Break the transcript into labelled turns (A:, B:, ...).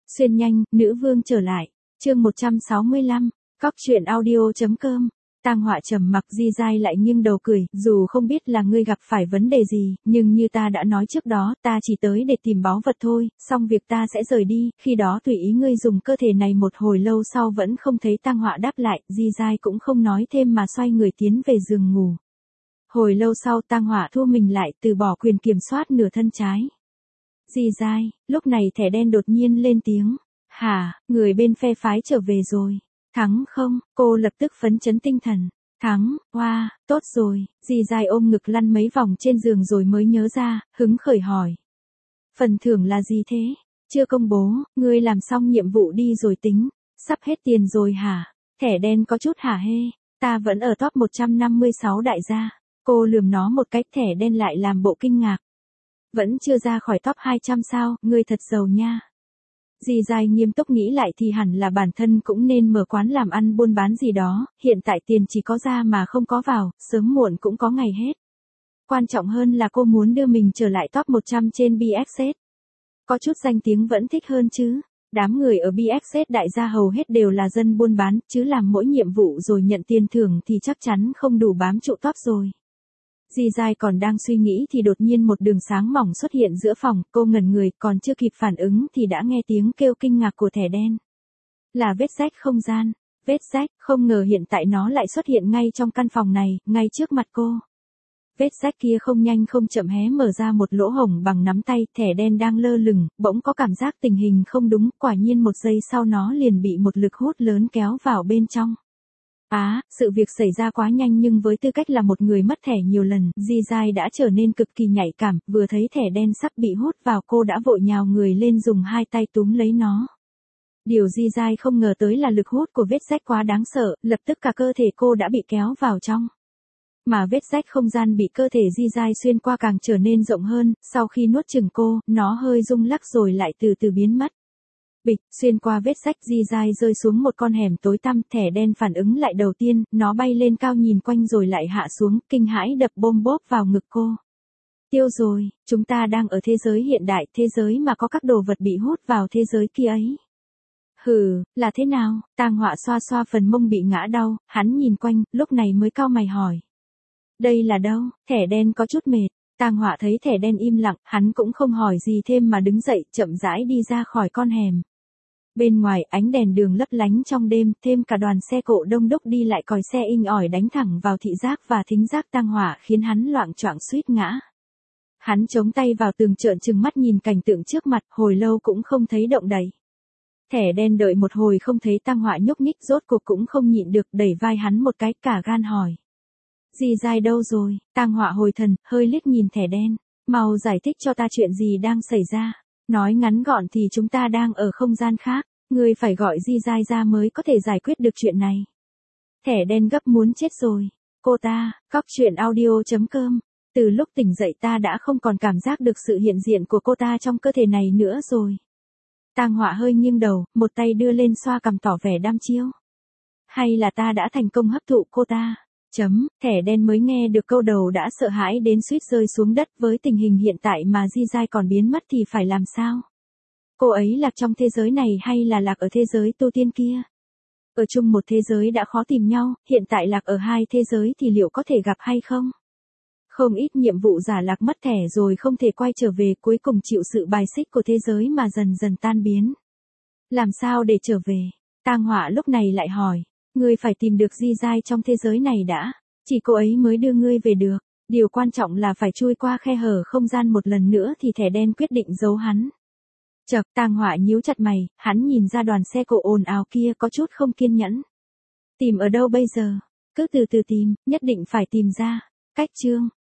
A: Xuyên nhanh, nữ vương trở lại. Chương 165, Cóc truyện audio.com. Tang Họa trầm mặc, Di Giai lại nghiêng đầu cười, dù không biết là ngươi gặp phải vấn đề gì, nhưng như ta đã nói trước đó, ta chỉ tới để tìm báu vật thôi, xong việc ta sẽ rời đi, khi đó tùy ý ngươi dùng cơ thể này. Một hồi lâu sau vẫn không thấy Tang Họa đáp lại, Di Giai cũng không nói thêm mà xoay người tiến về giường ngủ. Hồi lâu sau Tang Họa thu mình lại, từ bỏ quyền kiểm soát nửa thân trái. Di Giai, lúc này thẻ đen đột nhiên lên tiếng. Hả, người bên phe phái trở về rồi. Thắng không? Cô lập tức phấn chấn tinh thần. Thắng, wow, tốt rồi. Di Giai ôm ngực lăn mấy vòng trên giường rồi mới nhớ ra, hứng khởi hỏi. Phần thưởng là gì thế? Chưa công bố, ngươi làm xong nhiệm vụ đi rồi tính. Sắp hết tiền rồi hả? Thẻ đen có chút hả hê. Ta vẫn ở top 156 đại gia. Cô lườm nó một cách, thẻ đen lại làm bộ kinh ngạc. Vẫn chưa ra khỏi top 200 sao, ngươi thật giàu nha. Di Giai nghiêm túc nghĩ lại thì hẳn là bản thân cũng nên mở quán làm ăn buôn bán gì đó, hiện tại tiền chỉ có ra mà không có vào, sớm muộn cũng có ngày hết. Quan trọng hơn là cô muốn đưa mình trở lại top 100 trên BXS. Có chút danh tiếng vẫn thích hơn chứ. Đám người ở BXS đại gia hầu hết đều là dân buôn bán, chứ làm mỗi nhiệm vụ rồi nhận tiền thưởng thì chắc chắn không đủ bám trụ top rồi. Di Giai còn đang suy nghĩ thì đột nhiên một đường sáng mỏng xuất hiện giữa phòng, cô ngẩn người, còn chưa kịp phản ứng thì đã nghe tiếng kêu kinh ngạc của thẻ đen. Là vết rách không gian. Vết rách, không ngờ hiện tại nó lại xuất hiện ngay trong căn phòng này, ngay trước mặt cô. Vết rách kia không nhanh không chậm hé mở ra một lỗ hổng bằng nắm tay, thẻ đen đang lơ lửng, bỗng có cảm giác tình hình không đúng, quả nhiên một giây sau nó liền bị một lực hút lớn kéo vào bên trong. Sự việc xảy ra quá nhanh nhưng với tư cách là một người mất thẻ nhiều lần, Di Giai đã trở nên cực kỳ nhạy cảm, vừa thấy thẻ đen sắp bị hút vào cô đã vội nhào người lên dùng hai tay túm lấy nó. Điều Di Giai không ngờ tới là lực hút của vết rách quá đáng sợ, lập tức cả cơ thể cô đã bị kéo vào trong. Mà vết rách không gian bị cơ thể Di Giai xuyên qua càng trở nên rộng hơn, sau khi nuốt chửng cô, nó hơi rung lắc rồi lại từ từ biến mất. Bịch, xuyên qua vết rách Di Giai rơi xuống một con hẻm tối tăm, thẻ đen phản ứng lại đầu tiên, nó bay lên cao nhìn quanh rồi lại hạ xuống, kinh hãi đập bôm bốp vào ngực cô. Tiêu rồi, chúng ta đang ở thế giới hiện đại, thế giới mà có các đồ vật bị hút vào thế giới kia ấy. Hừ, là thế nào? Tang Họa xoa xoa phần mông bị ngã đau, hắn nhìn quanh, lúc này mới cau mày hỏi. Đây là đâu? Thẻ đen có chút mệt. Tang Họa thấy thẻ đen im lặng, hắn cũng không hỏi gì thêm mà đứng dậy, chậm rãi đi ra khỏi con hẻm. Bên ngoài ánh đèn đường lấp lánh trong đêm, thêm cả đoàn xe cộ đông đúc đi lại, còi xe inh ỏi đánh thẳng vào thị giác và thính giác Tang Họa khiến hắn loạng choạng suýt ngã. Hắn chống tay vào tường trợn trừng mắt nhìn cảnh tượng trước mặt, hồi lâu cũng không thấy động đậy. Thẻ đen đợi một hồi không thấy Tang Họa nhúc nhích, rốt cuộc cũng không nhịn được, đẩy vai hắn một cái, cả gan hỏi. Di Giai đâu rồi? Tang Họa hồi thần, hơi liếc nhìn thẻ đen. Mau giải thích cho ta chuyện gì đang xảy ra. Nói ngắn gọn thì chúng ta đang ở không gian khác. Ngươi phải gọi Di Giai ra mới có thể giải quyết được chuyện này. Thẻ đen gấp muốn chết rồi. Cô ta, Cóc truyện audio.com. Từ lúc tỉnh dậy ta đã không còn cảm giác được sự hiện diện của cô ta trong cơ thể này nữa rồi. Tang Họa hơi nghiêng đầu, một tay đưa lên xoa cằm tỏ vẻ đăm chiêu. Hay là ta đã thành công hấp thụ cô ta? Thẻ đen mới nghe được câu đầu đã sợ hãi đến suýt rơi xuống đất. Với tình hình hiện tại mà Di Giai còn biến mất thì phải làm sao? Cô ấy lạc trong thế giới này hay là lạc ở thế giới tu tiên kia? Ở chung một thế giới đã khó tìm nhau, hiện tại lạc ở hai thế giới thì liệu có thể gặp hay không? Không ít nhiệm vụ giả lạc mất thẻ rồi không thể quay trở về, cuối cùng chịu sự bài xích của thế giới mà dần dần tan biến. Làm sao để trở về? Tang Họa lúc này lại hỏi. Ngươi phải tìm được Di Giai trong thế giới này đã. Chỉ cô ấy mới đưa ngươi về được. Điều quan trọng là phải chui qua khe hở không gian một lần nữa thì thẻ đen quyết định giấu hắn. Chậc, Tang Họa nhíu chặt mày, hắn nhìn ra đoàn xe cộ ồn ào kia có chút không kiên nhẫn. Tìm ở đâu bây giờ? Cứ từ từ tìm, nhất định phải tìm ra. Cách chương.